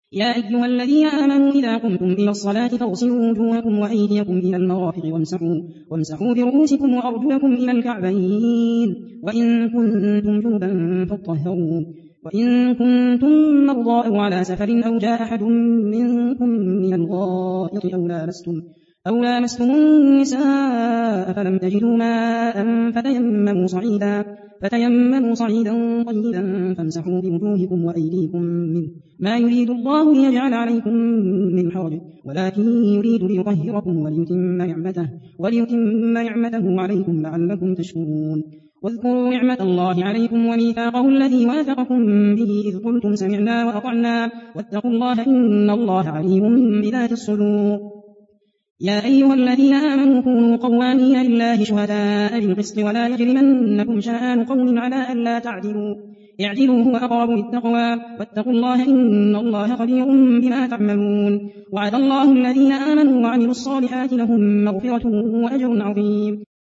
يا أيها الذين آمنوا إذا قمتم إلى الصلاة فاغسلوا وجوهكم وأيديكم إلى المرافق وامسحوا برؤوسكم وأرجلكم إلى الكعبين وإن كنتم جنبا فاطهروا وإن كنتم مرضى أو على سفر أو جاء أحد منكم من الغائط أو لامستم النساء فلم تجدوا ماء فتيمموا صعيدا طيبا فامسحوا بوجوهكم وأيديكم منه ما يريد الله ليجعل عليكم من حرج ولكن يريد ليطهركم وليتم نعمته عليكم لعلكم تشكرون واذكروا نعمة الله عليكم وميثاقه الذي واثقكم به إذ قلتم سمعنا وأطعنا واتقوا الله إن الله عليم بذات الصدور يا أيها الذين آمنوا كونوا قوامين لله شهداء بالقسط ولا يجرمنكم شنآن قوم على ألا تعدلوا اعدلوا هو أقرب للتقوى واتقوا الله إن الله خبير بما تعملون وعد الله الذين آمنوا وعملوا الصالحات لهم مغفرة وأجر عظيم